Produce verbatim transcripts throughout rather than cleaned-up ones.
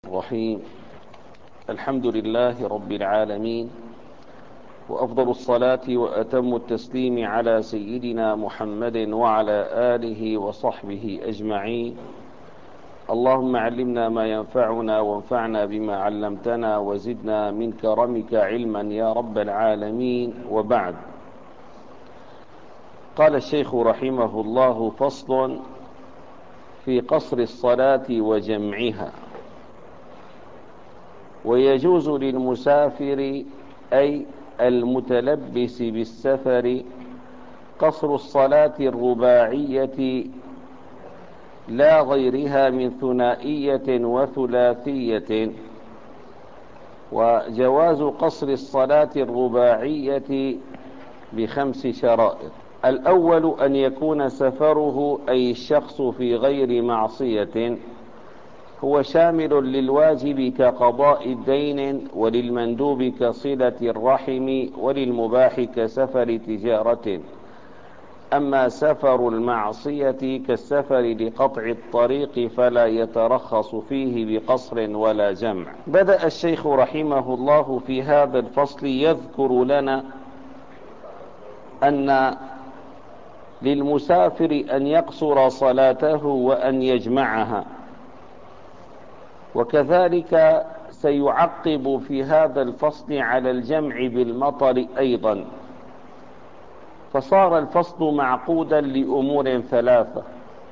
الرحيم. الحمد لله رب العالمين، وأفضل الصلاة وأتم التسليم على سيدنا محمد وعلى آله وصحبه أجمعين. اللهم علمنا ما ينفعنا وانفعنا بما علمتنا وزدنا من كرمك علما يا رب العالمين. وبعد، قال الشيخ رحمه الله: فصل في قصر الصلاة وجمعها. ويجوز للمسافر أي المتلبس بالسفر قصر الصلاة الرباعية لا غيرها من ثنائية وثلاثية. وجواز قصر الصلاة الرباعية بخمس شرائط: الأول أن يكون سفره أي الشخص في غير معصية، هو شامل للواجب كقضاء الدين، وللمندوب كصلة الرحم، وللمباح كسفر تجارة. أما سفر المعصية كالسفر لقطع الطريق فلا يترخص فيه بقصر ولا جمع. بدأ الشيخ رحمه الله في هذا الفصل يذكر لنا أن للمسافر أن يقصر صلاته وأن يجمعها، وكذلك سيعقب في هذا الفصل على الجمع بالمطر أيضا. فصار الفصل معقودا لأمور ثلاثة: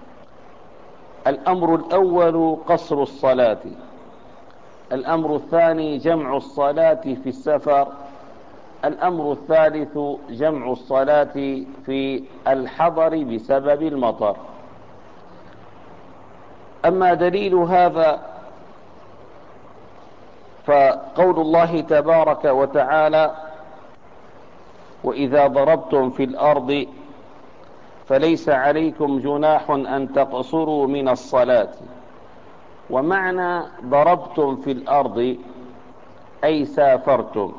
الأمر الأول قصر الصلاة، الأمر الثاني جمع الصلاة في السفر، الأمر الثالث جمع الصلاة في الحضر بسبب المطر. أما دليل هذا فقول الله تبارك وتعالى: وإذا ضربتم في الأرض فليس عليكم جناح أن تقصروا من الصلاة. ومعنى ضربتم في الأرض أي سافرتم.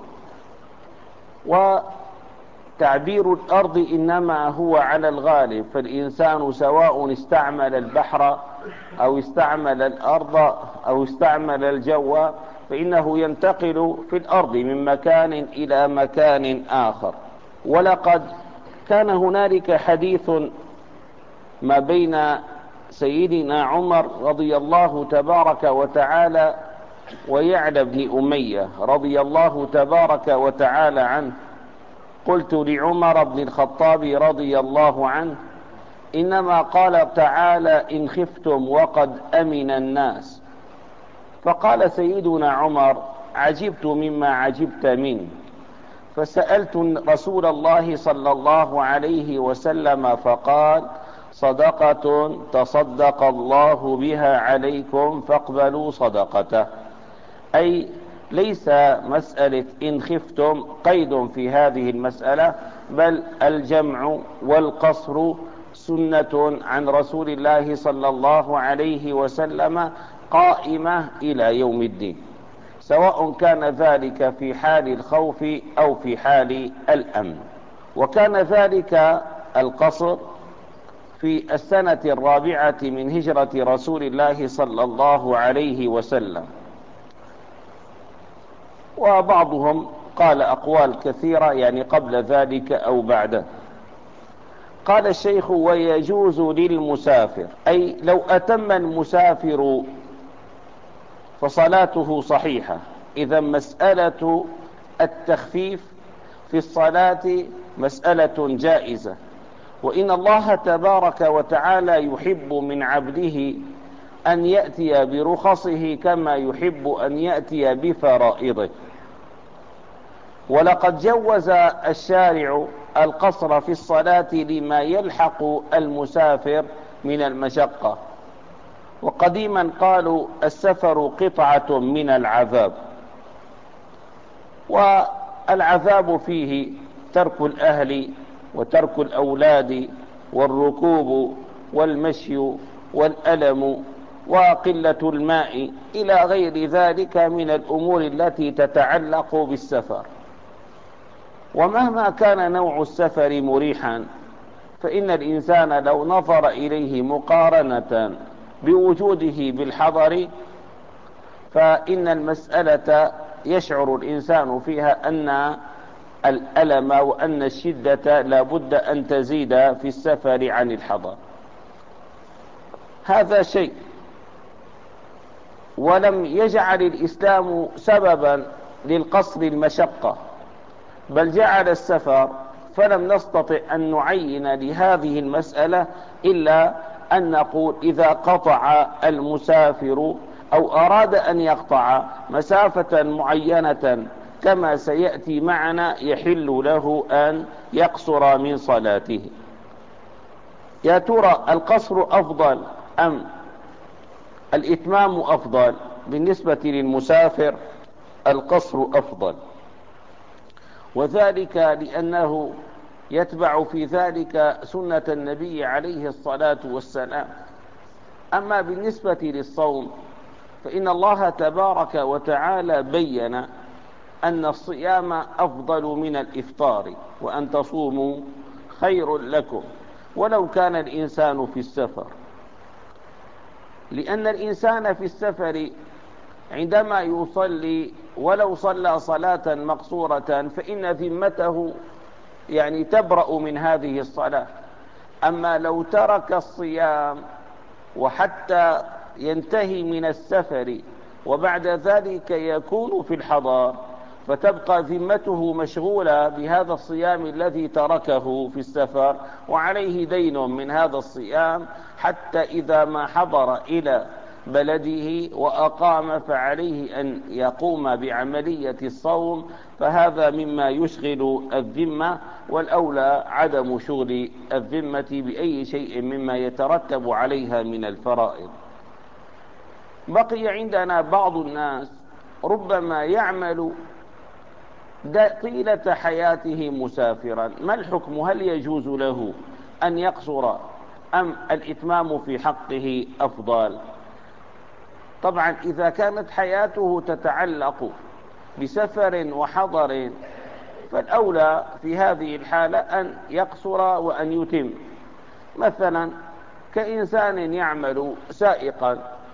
وتعبير الأرض إنما هو على الغالب، فالإنسان سواء استعمل البحر أو استعمل الأرض أو استعمل الجو فإنه ينتقل في الأرض من مكان إلى مكان آخر. ولقد كان هنالك حديث ما بين سيدنا عمر رضي الله تبارك وتعالى ويعلى بن أمية رضي الله تبارك وتعالى عنه. قلت لعمر بن الخطاب رضي الله عنه: إنما قال تعالى إن خفتم وقد أمن الناس. فقال سيدنا عمر: عجبت مما عجبت منه. فسألت رسول الله صلى الله عليه وسلم فقال: صدقة تصدق الله بها عليكم فاقبلوا صدقته. أي ليس مسألة إن خفتم قيد في هذه المسألة، بل الجمع والقصر سنة عن رسول الله صلى الله عليه وسلم قائمة إلى يوم الدين، سواء كان ذلك في حال الخوف أو في حال الأمن. وكان ذلك القصر في السنة الرابعة من هجرة رسول الله صلى الله عليه وسلم. وبعضهم قال أقوال كثيرة، يعني قبل ذلك أو بعده. قال الشيخ: ويجوز للمسافر أي لو أتم المسافر فصلاته صحيحة. إذا مسألة التخفيف في الصلاة مسألة جائزة، وإن الله تبارك وتعالى يحب من عبده أن يأتي برخصه كما يحب أن يأتي بفرائضه. ولقد جوز الشارع القصر في الصلاة لما يلحق المسافر من المشقة. وقديما قالوا السفر قطعة من العذاب، والعذاب فيه ترك الأهل وترك الأولاد والركوب والمشي والألم وقلة الماء إلى غير ذلك من الأمور التي تتعلق بالسفر. ومهما كان نوع السفر مريحا فإن الإنسان لو نظر إليه مقارنة بوجوده بالحضر فإن المسألة يشعر الإنسان فيها أن الألم وأن الشدة لا بد أن تزيد في السفر عن الحضر. هذا شيء. ولم يجعل الإسلام سببا للقصر المشقة، بل جعل السفر، فلم نستطع أن نعين لهذه المسألة إلا أن نقول إذا قطع المسافر أو أراد أن يقطع مسافة معينة كما سيأتي معنا يحل له أن يقصر من صلاته. يا ترى القصر أفضل أم الإتمام أفضل؟ بالنسبة للمسافر القصر أفضل، وذلك لأنه يتبع في ذلك سنة النبي عليه الصلاة والسلام. أما بالنسبة للصوم فإن الله تبارك وتعالى بين أن الصيام أفضل من الإفطار، وأن تصوموا خير لكم ولو كان الإنسان في السفر، لأن الإنسان في السفر عندما يصلي ولو صلى صلاة مقصورة فإن ذمته يعني تبرأ من هذه الصلاة. أما لو ترك الصيام وحتى ينتهي من السفر وبعد ذلك يكون في الحضر فتبقى ذمته مشغولة بهذا الصيام الذي تركه في السفر، وعليه دين من هذا الصيام حتى إذا ما حضر إلى بلده وأقام فعليه أن يقوم بعملية الصوم، فهذا مما يشغل الذمة، والأولى عدم شغل الذمة بأي شيء مما يترتب عليها من الفرائض. بقي عندنا بعض الناس ربما يعمل طيلة حياته مسافرا، ما الحكم؟ هل يجوز له أن يقصر أم الإتمام في حقه أفضل؟ طبعا إذا كانت حياته تتعلق بسفر وحضر فالأولى في هذه الحالة أن يقصر وأن يتم. مثلا كإنسان يعمل سائقا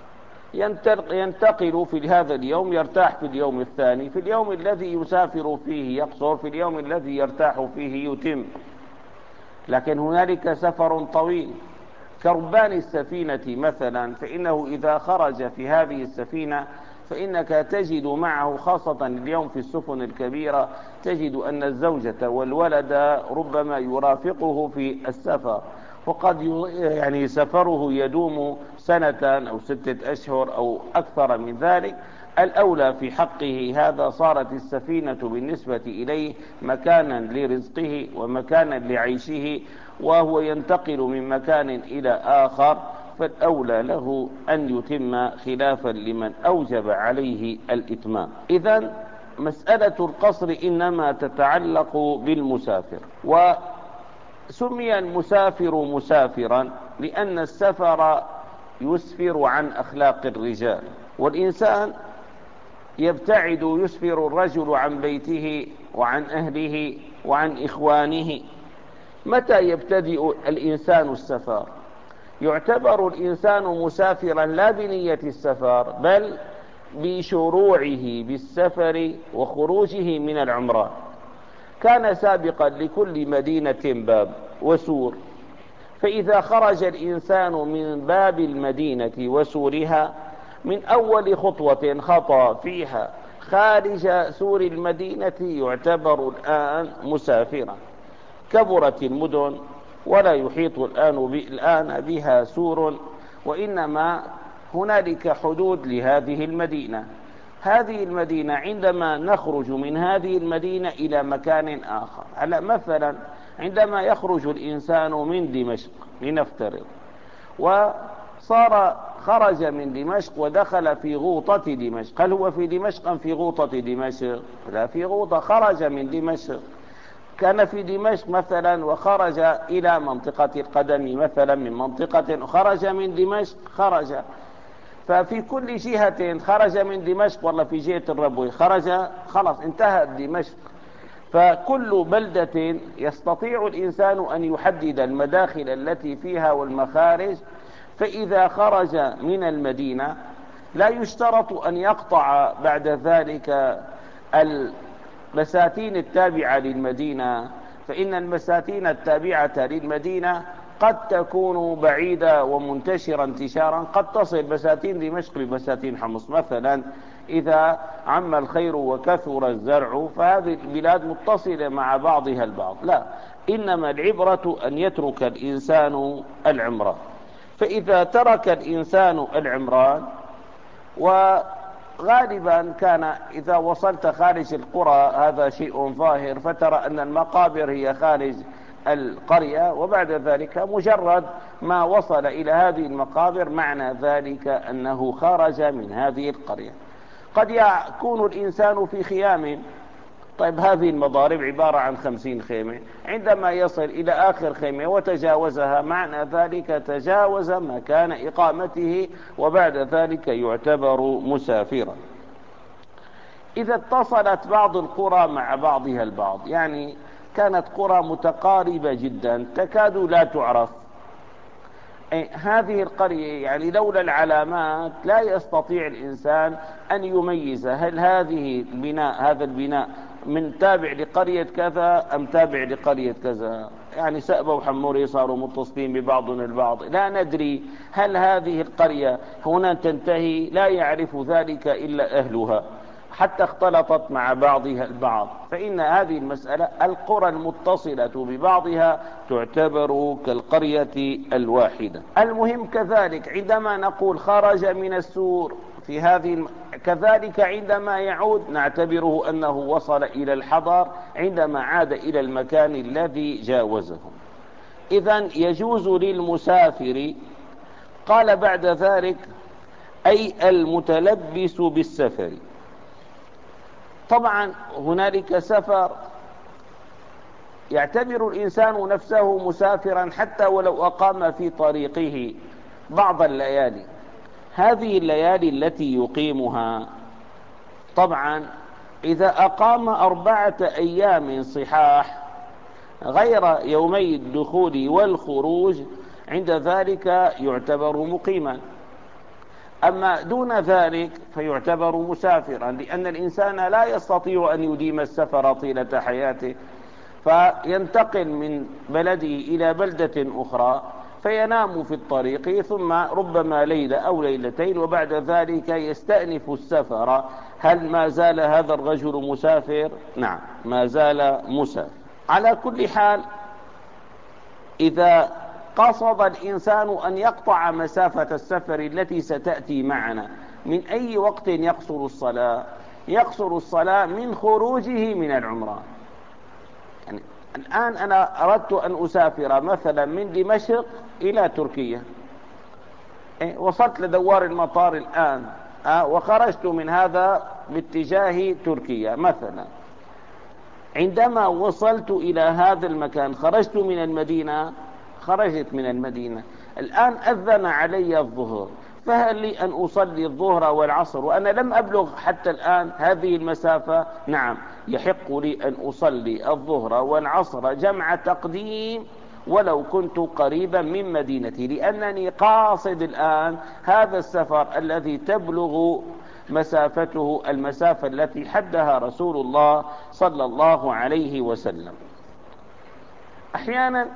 ينتقل في هذا اليوم، يرتاح في اليوم الثاني، في اليوم الذي يسافر فيه يقصر، في اليوم الذي يرتاح فيه يتم. لكن هنالك سفر طويل كربان السفينة مثلا، فإنه إذا خرج في هذه السفينة فإنك تجد معه، خاصة اليوم في السفن الكبيرة، تجد أن الزوجة والولد ربما يرافقه في السفر، وقد يعني سفره يدوم سنة أو ستة أشهر أو أكثر من ذلك. الأولى في حقه هذا صارت السفينة بالنسبة إليه مكانا لرزقه ومكانا لعيشه، وهو ينتقل من مكان إلى آخر، فالأولى له أن يتم خلافا لمن أوجب عليه الإتمام. إذن مسألة القصر إنما تتعلق بالمسافر. وسمي المسافر مسافرا لأن السفر يسفر عن أخلاق الرجال، والإنسان يبتعد، يسفر الرجل عن بيته وعن أهله وعن إخوانه. متى يبتدئ الإنسان السفر؟ يعتبر الإنسان مسافرا لا بنية السفر، بل بشروعه بالسفر وخروجه من العمران. كان سابقا لكل مدينة باب وسور، فإذا خرج الإنسان من باب المدينة وسورها من أول خطوة خطى فيها خارج سور المدينة يعتبر الآن مسافرا. كبرت المدن ولا يحيط الآن الآن بها سور، وإنما هنالك حدود لهذه المدينة. هذه المدينة عندما نخرج من هذه المدينة إلى مكان آخر، على مثلا عندما يخرج الإنسان من دمشق لنفترض، وصار خرج من دمشق ودخل في غوطة دمشق، هل هو في دمشق أم في غوطة دمشق؟ لا، في غوطة. خرج من دمشق، كان في دمشق مثلا وخرج إلى منطقة القدم مثلا من منطقة، خرج من دمشق، خرج ففي كل جهة خرج من دمشق، ولا في جهة الربوي خرج، خلاص انتهت دمشق. فكل بلدة يستطيع الإنسان أن يحدد المداخل التي فيها والمخارج، فإذا خرج من المدينة لا يشترط أن يقطع بعد ذلك المساتين التابعة للمدينة، فإن المساتين التابعة للمدينة قد تكون بعيدة ومنتشرة انتشارا، قد تصل بساتين دمشق لبساتين حمص مثلا إذا عم الخير وكثر الزرع، فهذه البلاد متصلة مع بعضها البعض. لا، إنما العبرة أن يترك الإنسان العمران. فإذا ترك الإنسان العمران، وغالبا كان إذا وصلت خارج القرى هذا شيء ظاهر، فترى أن المقابر هي خارج القرية، وبعد ذلك مجرد ما وصل إلى هذه المقابر معنى ذلك أنه خرج من هذه القرية. قد يكون الإنسان في خيام، طيب هذه المضارب عبارة عن خمسين خيمة، عندما يصل إلى آخر خيمة وتجاوزها معنى ذلك تجاوز مكان إقامته، وبعد ذلك يعتبر مسافرا. إذا اتصلت بعض القرى مع بعضها البعض، يعني كانت قرى متقاربة جدا تكاد لا تعرف، هذه القرية يعني لولا العلامات لا يستطيع الإنسان أن يميز هل هذه البناء هذا البناء من تابع لقرية كذا أم تابع لقرية كذا. يعني سأبة وحموري صاروا متصلين ببعضنا البعض، لا ندري هل هذه القرية هنا تنتهي، لا يعرف ذلك إلا أهلها حتى اختلطت مع بعضها البعض. فإن هذه المسألة القرى المتصلة ببعضها تعتبر كالقرية الواحدة. المهم كذلك عندما نقول خرج من السور في هذه الم... كذلك عندما يعود نعتبره أنه وصل إلى الحضر عندما عاد إلى المكان الذي جاوزه. إذن يجوز للمسافر، قال بعد ذلك أي المتلبس بالسفر. طبعا هنالك سفر يعتبر الإنسان نفسه مسافرا حتى ولو أقام في طريقه بعض الليالي. هذه الليالي التي يقيمها طبعا إذا أقام أربعة أيام صحاح غير يومي الدخول والخروج عند ذلك يعتبر مقيما، أما دون ذلك فيعتبر مسافرا، لأن الإنسان لا يستطيع أن يديم السفر طيلة حياته، فينتقل من بلده إلى بلدة أخرى فينام في الطريق ثم ربما ليلة أو ليلتين وبعد ذلك يستأنف السفر. هل ما زال هذا الرجل مسافر؟ نعم، ما زال مسافر. على كل حال إذا قصد الإنسان أن يقطع مسافة السفر التي ستأتي معنا، من أي وقت يقصر الصلاة؟ يقصر الصلاة من خروجه من العمران. يعني الآن أنا أردت أن أسافر مثلا من دمشق إلى تركيا، إيه وصلت لدوار المطار الآن آه وخرجت من هذا باتجاه تركيا مثلا. عندما وصلت إلى هذا المكان خرجت من المدينة، خرجت من المدينة الآن أذن علي الظهر، فهل لي أن أصلي الظهر والعصر وأنا لم أبلغ حتى الآن هذه المسافة؟ نعم، يحق لي أن أصلي الظهر والعصر جمع تقديم ولو كنت قريبا من مدينتي، لأنني قاصد الآن هذا السفر الذي تبلغ مسافته المسافة التي حدها رسول الله صلى الله عليه وسلم. أحيانا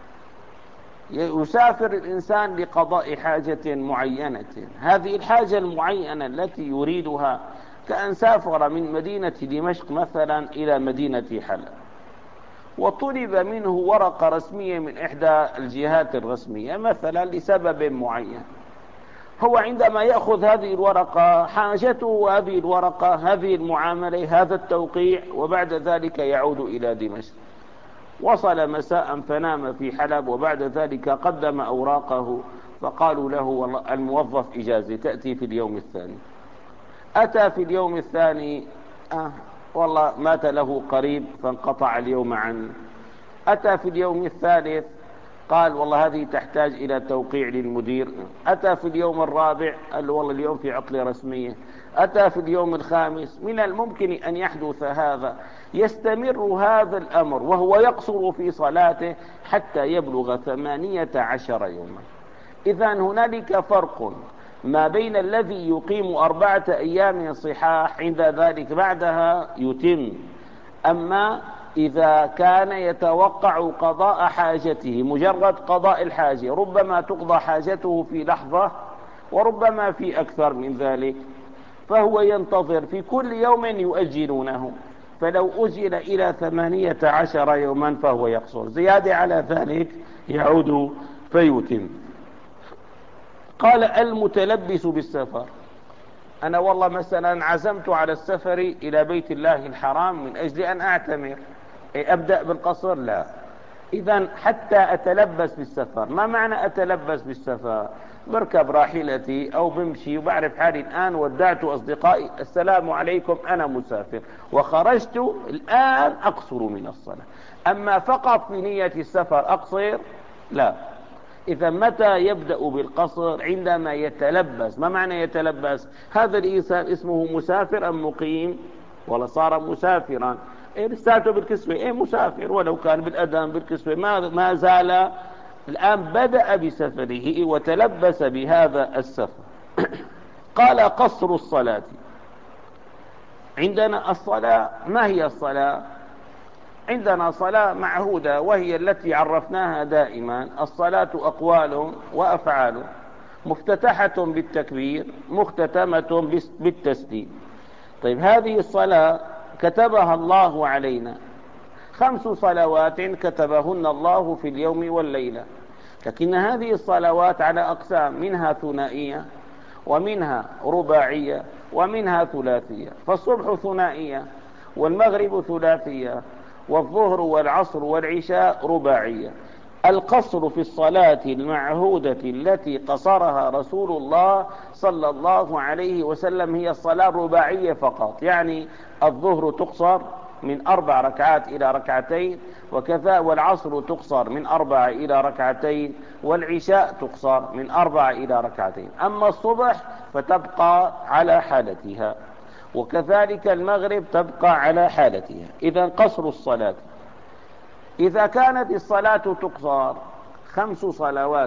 يسافر الإنسان لقضاء حاجة معينة، هذه الحاجة المعينة التي يريدها كأن سافر من مدينة دمشق مثلا إلى مدينة حلب وطلب منه ورقة رسمية من إحدى الجهات الرسمية مثلا لسبب معين. هو عندما يأخذ هذه الورقة حاجته هذه الورقة، هذه المعاملة، هذا التوقيع، وبعد ذلك يعود إلى دمشق. وصل مساء فنام في حلب وبعد ذلك قدم أوراقه فقالوا له والله الموظف إجازة تأتي في اليوم الثاني. أتى في اليوم الثاني آه والله مات له قريب فانقطع اليوم عنه. أتى في اليوم الثالث قال والله هذه تحتاج إلى توقيع للمدير. أتى في اليوم الرابع قال له والله اليوم في عطلة رسمية. أتى في اليوم الخامس. من الممكن أن يحدث هذا، يستمر هذا الأمر وهو يقصر في صلاته حتى يبلغ ثمانية عشر يوما. إذن هنالك فرق ما بين الذي يقيم أربعة أيام صحاح عند ذلك بعدها يتم. أما إذا كان يتوقع قضاء حاجته، مجرد قضاء الحاجة، ربما تقضى حاجته في لحظة وربما في أكثر من ذلك، فهو ينتظر في كل يوم يؤجلونه، فلو أجل إلى ثمانية عشر يوما فهو يقصر، زيادة على ذلك يعود فيتم. قال المتلبس بالسفر، أنا والله مثلا عزمت على السفر إلى بيت الله الحرام من أجل أن أعتمر، أبدأ بالقصر؟ لا. إذن حتى أتلبس بالسفر. ما معنى أتلبس بالسفر؟ بركب راحلتي أو بمشي وبعرف حالي الآن ودعت أصدقائي، السلام عليكم أنا مسافر وخرجت الآن أقصر من الصلاة. أما فقط في نية السفر أقصر؟ لا. إذا متى يبدأ بالقصر؟ عندما يتلبس. ما معنى يتلبس؟ هذا الإنسان اسمه مسافر أم مقيم؟ ولا صار مسافرا، إيه لساته بالكسوة، إيه مسافر ولو كان بالأذان بالكسوة، ما, ما زال الآن بدأ بسفره وتلبس بهذا السفر. قال قصر الصلاة. عندنا الصلاة، ما هي الصلاة؟ عندنا صلاة معهودة وهي التي عرفناها دائما. الصلاة أقوال وأفعال، مفتتحة بالتكبير، مختتمة بالتسليم. طيب هذه الصلاة كتبها الله علينا، خمس صلوات كتبهن الله في اليوم والليلة، لكن هذه الصلوات على أقسام، منها ثنائية ومنها رباعية ومنها ثلاثية. فالصبح ثنائية، والمغرب ثلاثية، والظهر والعصر والعشاء رباعية. القصر في الصلاة المعهودة التي قصرها رسول الله صلى الله عليه وسلم هي الصلاة الرباعية فقط، يعني الظهر تقصر من أربع ركعات إلى ركعتين، وكذا والعصر تقصر من أربع إلى ركعتين، والعشاء تقصر من أربع إلى ركعتين. أما الصبح فتبقى على حالتها، وكذلك المغرب تبقى على حالتها. إذا قصر الصلاة، إذا كانت الصلاة تقصر خمس صلوات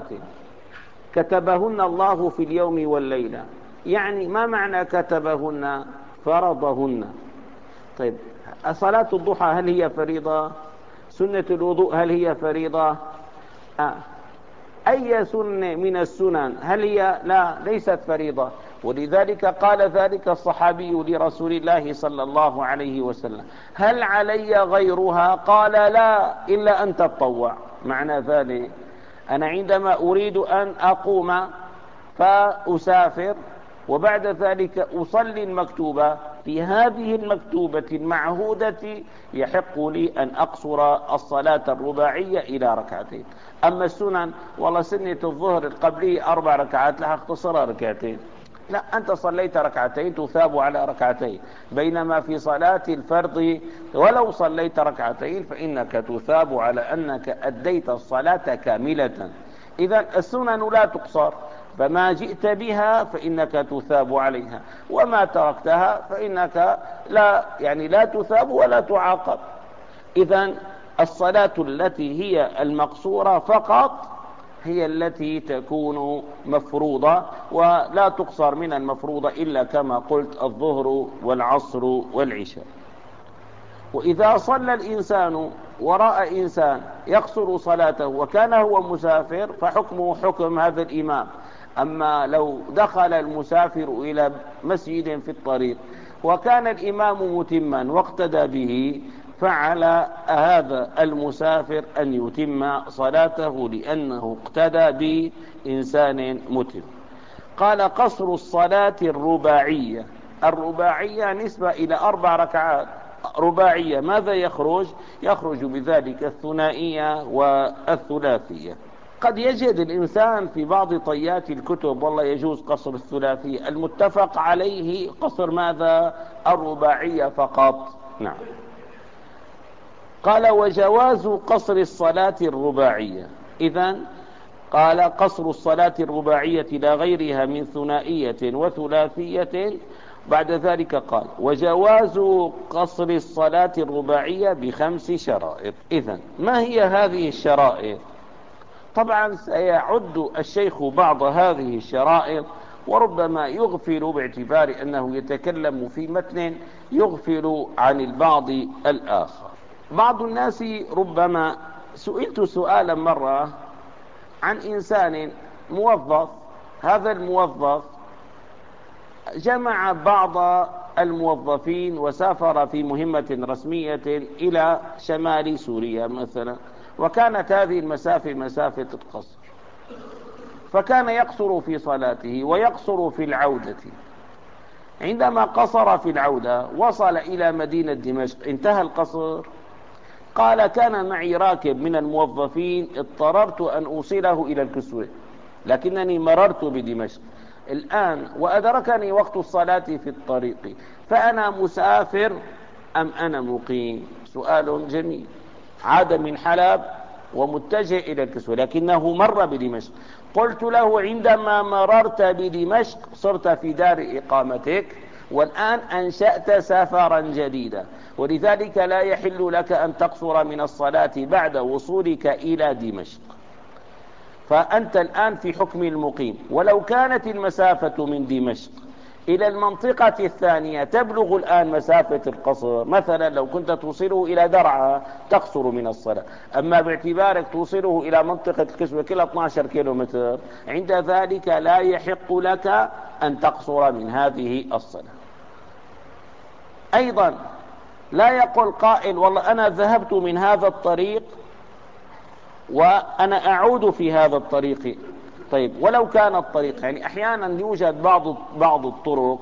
كتبهن الله في اليوم والليلة، يعني ما معنى كتبهن؟ فرضهن. طيب صلاة الضحى هل هي فريضة؟ سنة الوضوء هل هي فريضة؟ آه. أي سنة من السنن هل هي؟ لا، ليست فريضة. ولذلك قال ذلك الصحابي لرسول الله صلى الله عليه وسلم: هل علي غيرها؟ قال: لا، إلا أن تتطوع. معنى ذلك أنا عندما أريد أن أقوم فأسافر وبعد ذلك أصلي المكتوبة، في هذه المكتوبة المعهودة يحق لي أن أقصر الصلاة الرباعية إلى ركعتين. أما السنن، والله سنة الظهر القبلية أربع ركعات لها اختصرها ركعتين، لا، أنت صليت ركعتين تثاب على ركعتين، بينما في صلاة الفرض ولو صليت ركعتين فإنك تثاب على أنك أديت الصلاة كاملة. إذا السنن لا تقصر، فما جئت بها فإنك تثاب عليها، وما تركتها فإنك لا يعني لا تثاب ولا تعاقب. إذا الصلاة التي هي المقصورة فقط هي التي تكون مفروضة، ولا تقصر من المفروضة إلا كما قلت الظهر والعصر والعشاء. وإذا صلى الإنسان وراء إنسان يقصر صلاته وكان هو مسافر فحكمه حكم هذا الإمام. أما لو دخل المسافر إلى مسجد في الطريق وكان الإمام متما واقتدى به، فعلى هذا المسافر أن يتم صلاته لأنه اقتدى بإنسان متم. قال قصر الصلاة الرباعية. الرباعية نسبة إلى أربع ركعات. رباعية ماذا يخرج؟ يخرج بذلك الثنائية والثلاثية. قد يجد الإنسان في بعض طيات الكتب والله يجوز قصر الثلاثية، المتفق عليه قصر ماذا؟ الرباعية فقط. نعم. قال وجواز قصر الصلاة الرباعية. إذن قال قصر الصلاة الرباعية لا غيرها من ثنائية وثلاثية. بعد ذلك قال وجواز قصر الصلاة الرباعية بخمس شرائط. إذن ما هي هذه الشرائط؟ طبعا سيعد الشيخ بعض هذه الشرائط وربما يغفل باعتبار أنه يتكلم في متن يغفل عن البعض الآخر. بعض الناس ربما سئلت سؤالا مرة عن إنسان موظف، هذا الموظف جمع بعض الموظفين وسافر في مهمة رسمية إلى شمال سوريا مثلا، وكانت هذه المسافة مسافة القصر، فكان يقصر في صلاته ويقصر في العودة. عندما قصر في العودة وصل إلى مدينة دمشق، انتهى القصر، قال كان معي راكب من الموظفين اضطررت أن أوصله إلى الكسوة لكنني مررت بدمشق الآن وأدركني وقت الصلاة في الطريق، فأنا مسافر أم أنا مقيم؟ سؤال جميل. عاد من حلب ومتجه إلى الكسوة لكنه مر بدمشق. قلت له عندما مررت بدمشق صرت في دار إقامتك والآن أنشأت سفرا جديدا، ولذلك لا يحل لك أن تقصر من الصلاة بعد وصولك إلى دمشق، فأنت الآن في حكم المقيم. ولو كانت المسافة من دمشق إلى المنطقة الثانية تبلغ الآن مسافة القصر، مثلا لو كنت توصله إلى درعا تقصر من الصلاة، أما باعتبارك توصله إلى منطقة الكسوة كل اثني عشر كيلومتر، عند ذلك لا يحق لك أن تقصر من هذه الصلاة. أيضا لا يقول قائل والله أنا ذهبت من هذا الطريق وأنا أعود في هذا الطريق. طيب ولو كان الطريق، يعني أحيانا يوجد بعض بعض الطرق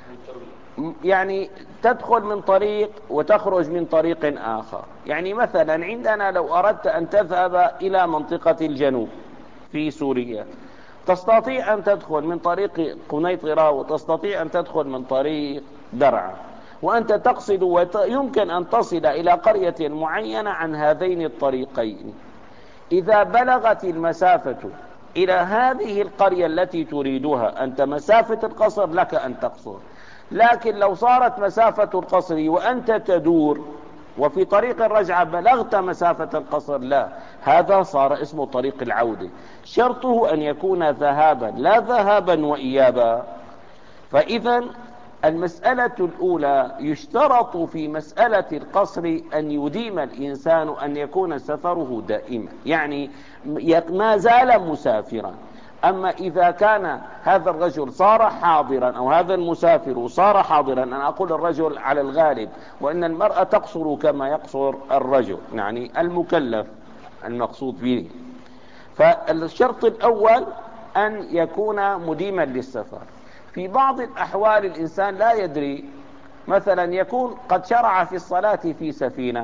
يعني تدخل من طريق وتخرج من طريق آخر. يعني مثلا عندنا لو أردت أن تذهب إلى منطقة الجنوب في سوريا تستطيع أن تدخل من طريق قنيطرة وتستطيع أن تدخل من طريق درعا، وأنت تقصد ويمكن أن تصل إلى قرية معينة عن هذين الطريقين. إذا بلغت المسافة إلى هذه القرية التي تريدها أنت مسافة القصر لك أن تقصر، لكن لو صارت مسافة القصر وأنت تدور وفي طريق الرجعة بلغت مسافة القصر لا، هذا صار اسمه طريق العودة، شرطه أن يكون ذهابا لا ذهابا وإيابا. فإذا المسألة الأولى يشترط في مسألة القصر أن يديم الإنسان أن يكون سفره دائما، يعني ما زال مسافرا. أما إذا كان هذا الرجل صار حاضرا أو هذا المسافر صار حاضرا، أنا أقول الرجل على الغالب، وأن المرأة تقصر كما يقصر الرجل، يعني المكلف المقصود به. فالشرط الأول أن يكون مديما للسفر. في بعض الأحوال الإنسان لا يدري، مثلا يكون قد شرع في الصلاة في سفينة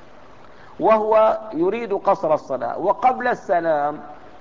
وهو يريد قصر الصلاة، وقبل السلام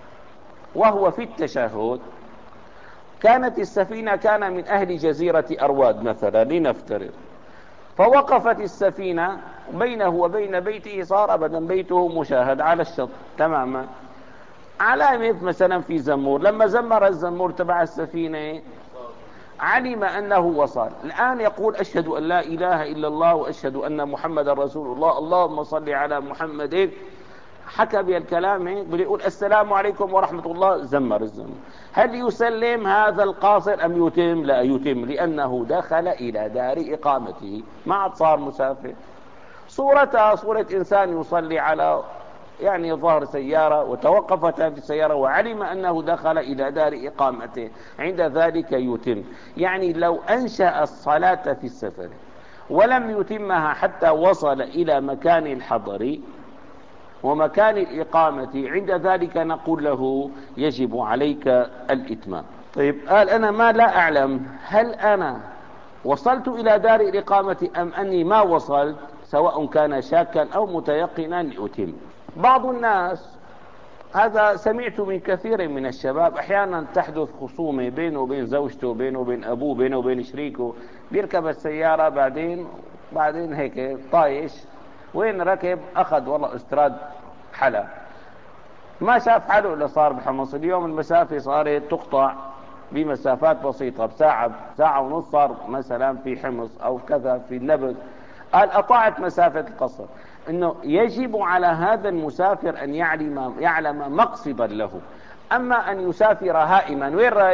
وهو في التشهد كانت السفينة كان من أهل جزيرة أرواد مثلا لنفترض، فوقفت السفينة بينه وبين بيته، صار أبدا بيته مشاهد على الشط تماما، علامة مثلا في زمور، لما زمر الزمور تبع السفينة علم أنه وصل. الآن يقول أشهد أن لا إله إلا الله وأشهد أن محمد رسول الله، اللهم صل على محمد، حكى بالكلام يقول السلام عليكم ورحمة الله، زمر الزمر. هل يسلم هذا القاصر أم يتم؟ لا يتم، لأنه دخل إلى دار إقامته، ما عاد صار مسافر. صورتها صورة إنسان يصلي على يعني ظهر سيارة وتوقفت هذه السيارة وعلم أنه دخل إلى دار إقامته، عند ذلك يتم. يعني لو أنشأ الصلاة في السفر ولم يتمها حتى وصل إلى مكان الحضر ومكان الإقامة، عند ذلك نقول له يجب عليك الإتمام. طيب قال أنا ما لا أعلم هل أنا وصلت إلى دار الإقامة أم أني ما وصلت، سواء كان شاكا أو متيقنا لأتم. بعض الناس، هذا سمعت من كثير من الشباب، أحيانا تحدث خصومة بينه وبين زوجته، بينه وبين أبوه، بينه وبين شريكه، بيركب السيارة بعدين بعدين هيك طايش، وين ركب؟ أخذ والله استراد حلا، ما شاف حاله إلا صار بحمص. اليوم المسافة صارت تقطع بمسافات بسيطة، بساعة ساعة ونص صار مثلا في حمص أو كذا في النبذ، قال أطاعت مسافة القصر. إنه يجب على هذا المسافر أن يعلم يعلم مقصدا له. أما أن يسافر هائما، وين رايح؟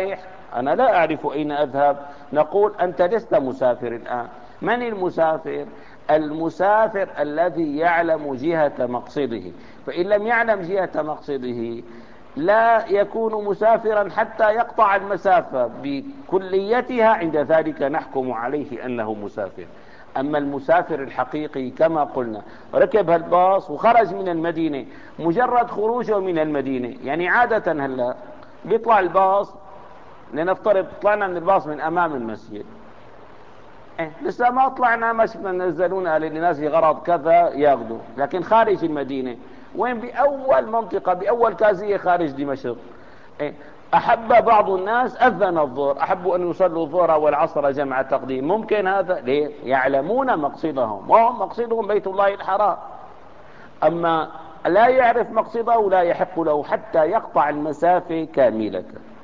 أنا لا أعرف أين أذهب. نقول أنت لست مسافر الآن. من المسافر؟ المسافر الذي يعلم جهة مقصده، فإن لم يعلم جهة مقصده لا يكون مسافرا حتى يقطع المسافة بكليتها، عند ذلك نحكم عليه أنه مسافر. أما المسافر الحقيقي كما قلنا ركب الباص وخرج من المدينة، مجرد خروجه من المدينة، يعني عادة هلا بيطلع الباص، لنفترض طلعنا من الباص من أمام المسجد، إيه لسه ما طلعنا ما شفنا نزلونا قال للناس غرض كذا ياخذوا، لكن خارج المدينة وين؟ بأول منطقة، بأول كازية خارج دمشق. إيه أحب بعض الناس أذن الظهر، أحبوا أن يصلوا الظهر والعصر جمع تقديم، ممكن هذا؟ ليه؟ يعلمون مقصدهم، وهم مقصدهم بيت الله الحرام. أما لا يعرف مقصده لا يحق له حتى يقطع المسافة كاملة.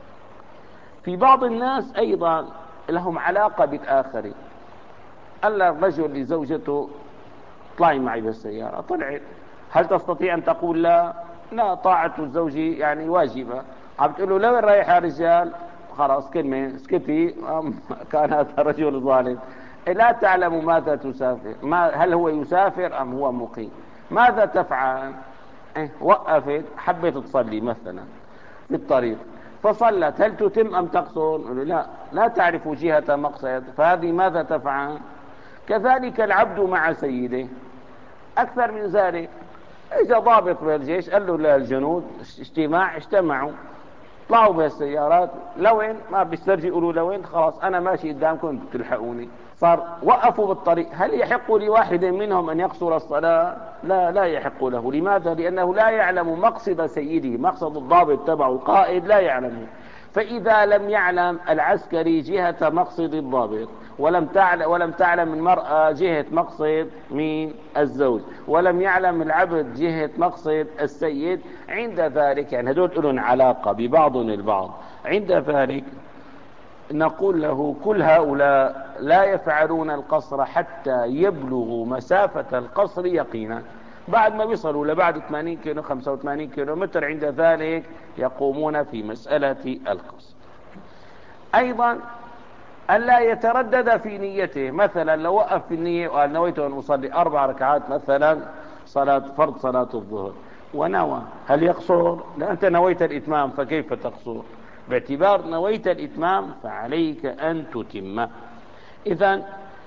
في بعض الناس أيضا لهم علاقة بالآخرين. قال الرجل لزوجته اطلعي معي بالسيارة، طلعت. هل تستطيع أن تقول لا؟ لا، طاعة الزوج يعني واجبة. عم تقول له لوين رايح يا رجال؟ خلاص كلمة اسكتي، كان هذا رجل ظالم. لا تعلم ماذا تسافر، ما هل هو يسافر أم هو مقيم؟ ماذا تفعل؟ إيه وقفت حبت تصلي مثلا في الطريق فصلت، هل تتم أم تقصر؟ لا، لا تعرف جهة مقصد، فهذه ماذا تفعل؟ كذلك العبد مع سيده. أكثر من ذلك، إجا ضابط بالجيش قال له للجنود اجتماع، اجتمعوا طلعوا بالسيارات، لوين؟ ما بيسترجي يقولوا لوين، خلاص أنا ماشي قدامكم تلحقوني. صار وقفوا بالطريق، هل يحق لواحد منهم أن يقصر الصلاة؟ لا، لا يحق له. لماذا؟ لأنه لا يعلم مقصد سيده، مقصد الضابط تبعه القائد لا يعلمه. فإذا لم يعلم العسكري جهة مقصد الضابط، ولم تعلم ولم تعلم المرأة جهة مقصد من الزوج، ولم يعلم العبد جهة مقصد السيد، عند ذلك يعني هذول لهم علاقة ببعضهم البعض، عند ذلك نقول له كل هؤلاء لا يفعلون القصر حتى يبلغوا مسافة القصر يقينا. بعد ما بيصلوا لبعد ثمانين كيلو خمسة وثمانين كيلو متر، عند ذلك يقومون في مسألة القصر. أيضا ألا يتردد في نيته، مثلا لو وقف في النية وقال نويت أن أصلي أربع ركعات مثلا صلاة فرض صلاة الظهر ونوى، هل يقصر؟ لا، أنت نويت الإتمام فكيف تقصر؟ باعتبار نويت الإتمام فعليك أن تتم. إذن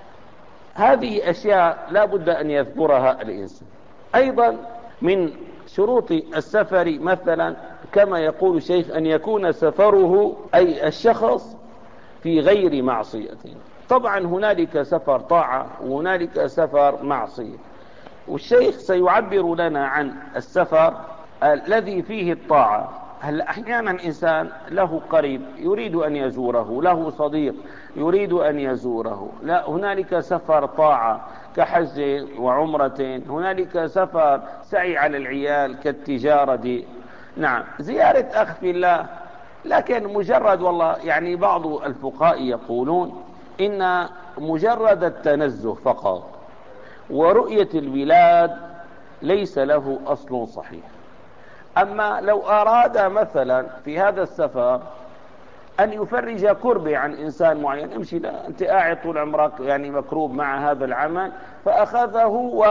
هذه أشياء لا بد أن يذكرها الإنسان. أيضا من شروط السفر مثلا كما يقول الشيخ أن يكون سفره أي الشخص في غير معصية. طبعا هنالك سفر طاعة وهنالك سفر معصية، والشيخ سيعبر لنا عن السفر الذي فيه الطاعة. هل أحيانا إنسان له قريب يريد أن يزوره، له صديق يريد أن يزوره، لا، هنالك سفر طاعة كحج وعمرة، هنالك سفر سعي على العيال كالتجارة دي. نعم، زيارة أخ في الله، لكن مجرد والله يعني بعض الفقهاء يقولون إن مجرد التنزه فقط ورؤية البلاد ليس له أصل صحيح. أما لو أراد مثلا في هذا السفر أن يفرج كربة عن إنسان معين، امشي، لا أنت قاعد طول عمرك يعني مكروب مع هذا العمل، فأخذه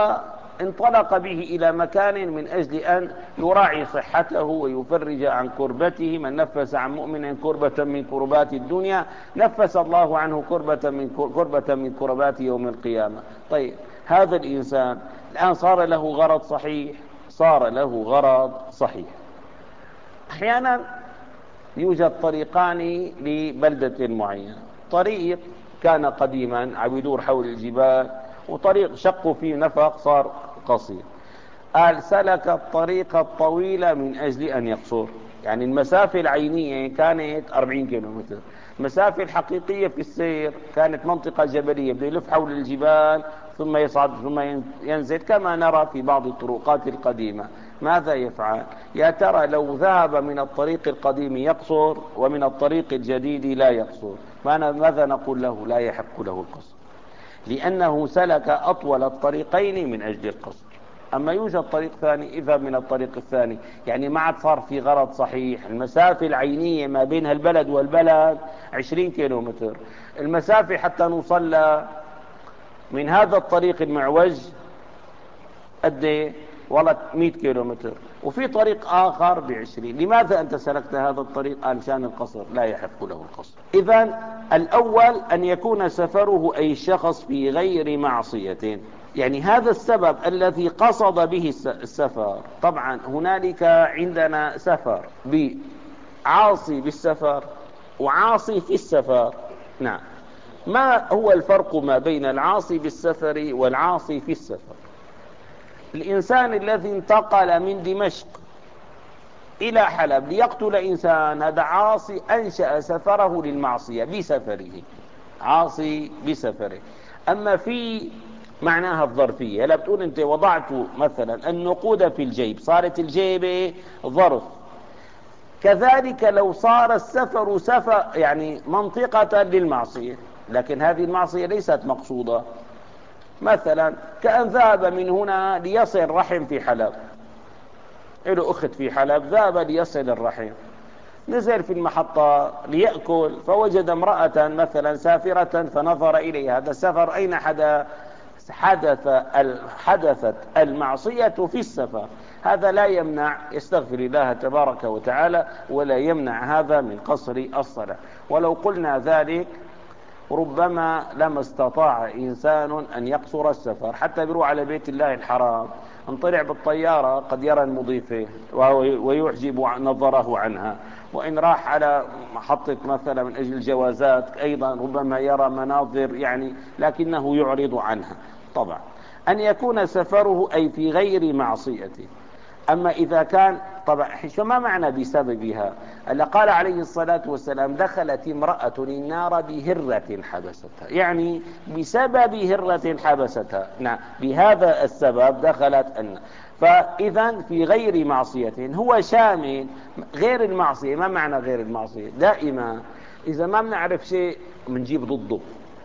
وانطلق به إلى مكان من أجل أن يراعي صحته ويفرج عن كربته. من نفس عن مؤمن كربة من كربات الدنيا نفس الله عنه كربة من كربة من كربات يوم القيامة. طيب هذا الإنسان الآن صار له غرض صحيح، صار له غرض صحيح. أحيانا يوجد طريقان لبلدة معينة، طريق كان قديما عم يدور حول الجبال، وطريق شقوا فيه نفق صار قصير. قال سلك الطريق الطويلة من أجل أن يقصر، يعني المسافة العينية كانت أربعين كيلومتر، المسافة الحقيقية في السير كانت منطقة جبلية، بده يلف حول الجبال ثم يصعد ثم ينزل كما نرى في بعض الطرقات القديمة. ماذا يفعل؟ يا ترى لو ذهب من الطريق القديم يقصر ومن الطريق الجديد لا يقصر، ماذا نقول له؟ لا يحق له القصر، لأنه سلك أطول الطريقين من أجل القصر. أما يوجد طريق ثاني اذهب من الطريق الثاني. يعني ما عاد صار في غرض صحيح. المسافة العينية ما بين هالبلد والبلد عشرين كيلومتر، المسافة حتى نوصل من هذا الطريق المعوج قد ايه؟ والله مئة كيلومتر، وفي طريق آخر بعشرين. لماذا أنت سلكت هذا الطريق؟ قال شان القصر، لا يحق له القصر. إذن الأول أن يكون سفره أي الشخص في غير معصية، يعني هذا السبب الذي قصد به السفر. طبعا هنالك عندنا سفر بعاصي بالسفر وعاصي في السفر. نعم. ما هو الفرق ما بين العاصي بالسفر والعاصي في السفر؟ الإنسان الذي انتقل من دمشق إلى حلب ليقتل إنسان، هذا عاصي أنشأ سفره للمعصية بسفره، عاصي بسفره. أما في معناها الظرفية، لا بتقول أنت وضعت مثلا النقود في الجيب، صارت الجيبة ظرف. كذلك لو صار السفر سفر يعني منطقة للمعصية، لكن هذه المعصية ليست مقصودة. مثلا كأن ذهب من هنا ليصل رحم في حلب، له أخت في حلب، ذهب ليصل الرحم، نزل في المحطة ليأكل فوجد امرأة مثلا سافرة فنظر إليها. هذا السفر أين حدث؟ حدث حدثت المعصية في السفر. هذا لا يمنع، يستغفر الله تبارك وتعالى، ولا يمنع هذا من قصر الصلاة. ولو قلنا ذلك ربما لما استطاع إنسان أن يقصر السفر. حتى بيروح على بيت الله الحرام، ان طلع بالطيارة قد يرى المضيفة ويحجب نظره عنها، وإن راح على محطة مثلا من أجل الجوازات أيضا ربما يرى مناظر يعني، لكنه يعرض عنها. طبعا أن يكون سفره أي في غير معصيته. أما إذا كان طبعا شو ما معنى بسببها؟ ألا قال عليه الصلاة والسلام دخلت امرأة النار بهرة حبستها، يعني بسبب هرة حبستها. نعم، بهذا السبب دخلت النار. فإذا في غير معصية هو شامل غير المعصية. ما معنى غير المعصية؟ دائما إذا ما بنعرف شيء بنجيب ضده.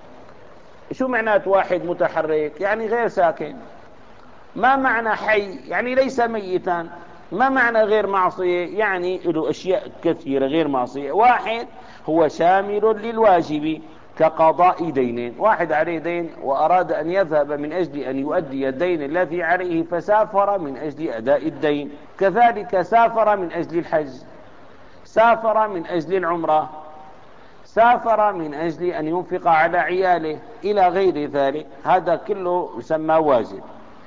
شو معنات واحد متحرك؟ يعني غير ساكن. ما معنى حي؟ يعني ليس ميتا. ما معنى غير معصية؟ يعني له أشياء كثيرة غير معصية. واحد هو شامل للواجب كقضاء دين، واحد عليه دين وأراد أن يذهب من أجل أن يؤدي الدين الذي عليه فسافر من أجل أداء الدين. كذلك سافر من أجل الحج، سافر من أجل العمرة، سافر من أجل أن ينفق على عياله إلى غير ذلك. هذا كله يسمى واجب.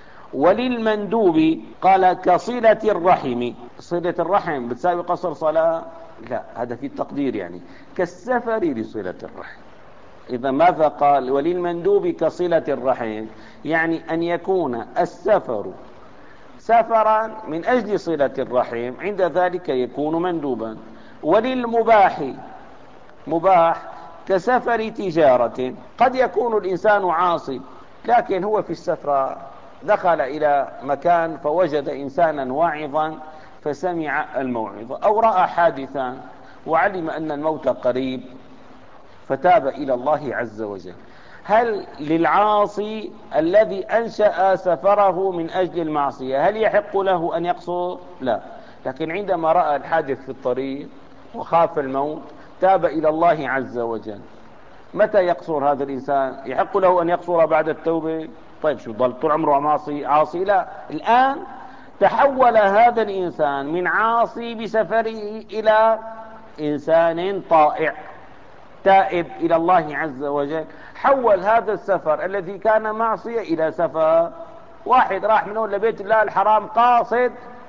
وللمندوب قال كصلة الرحم. صلة الرحم بتساوي قصر صلاة؟ لا، هذا في التقدير، يعني كالسفر لصلة الرحم. إذا ماذا قال؟ وللمندوب كصلة الرحم، يعني أن يكون السفر سفرا من أجل صلة الرحم، عند ذلك يكون مندوبا. وللمباح مباح كسفر تجارة. قد يكون الإنسان عاصي لكن هو في السفر دخل إلى مكان فوجد إنسانا واعظا فسمع الموعظة، أو رأى حادثا وعلم أن الموت قريب فتاب إلى الله عز وجل. هل للعاصي الذي أنشأ سفره من أجل المعصية هل يحق له أن يقصر؟ لا. لكن عندما رأى الحادث في الطريق وخاف الموت تاب إلى الله عز وجل، متى يقصر هذا الإنسان؟ يحق له أن يقصر بعد التوبة؟ طيب شو ضل طول عمره عاصي عاصي؟ لا، الآن تحول هذا الإنسان من عاصي بسفره إلى إنسان طائع تائب إلى الله عز وجل. حول هذا السفر الذي كان معصية إلى سفر. واحد راح من هون لبيت الله الحرام قاصد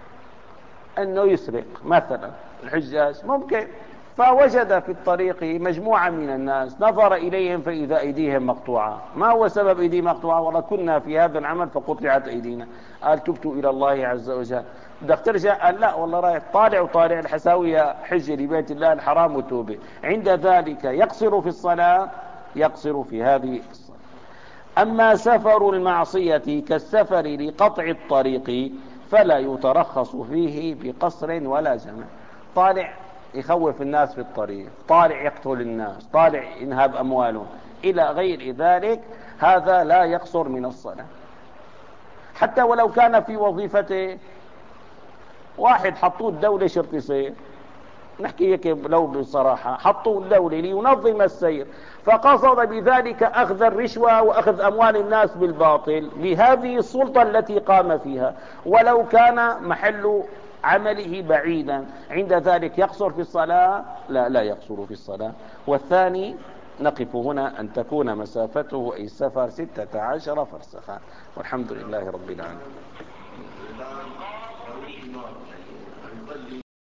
أنه يسرق مثلا الحجاج، ممكن، فوجد في الطريق مجموعة من الناس، نظر إليهم فإذا أيديهم مقطوعة. ما هو سبب أيدي مقطوعة؟ والله كنا في هذا العمل فقطعت أيدينا. قال تبت إلى الله عز وجل. بدك ترجع؟ قال لا والله رايح طالع وطالع الحساوية حجة لبيت الله الحرام وتوبة. عند ذلك يقصر في الصلاة، يقصر في هذه الصلاة. أما سفر المعصية كالسفر لقطع الطريق فلا يترخص فيه بقصر ولا جمع. طالع يخوف الناس في الطريق، طالع يقتل الناس، طالع ينهب أموالهم إلى غير ذلك، هذا لا يقصر من الصلاة. حتى ولو كان في وظيفته. واحد حطوه الدولة شرطي سير، نحكي هيك لو بصراحة، حطوه الدولة لينظم السير، فقصد بذلك أخذ الرشوة وأخذ أموال الناس بالباطل بهذه السلطة التي قام فيها، ولو كان محل عمله بعيدا، عند ذلك يقصر في الصلاة؟ لا، لا يقصر في الصلاة. والثاني نقف هنا، أن تكون مسافته أي السفر ستة عشر فرسخا، والحمد لله رب العالمين.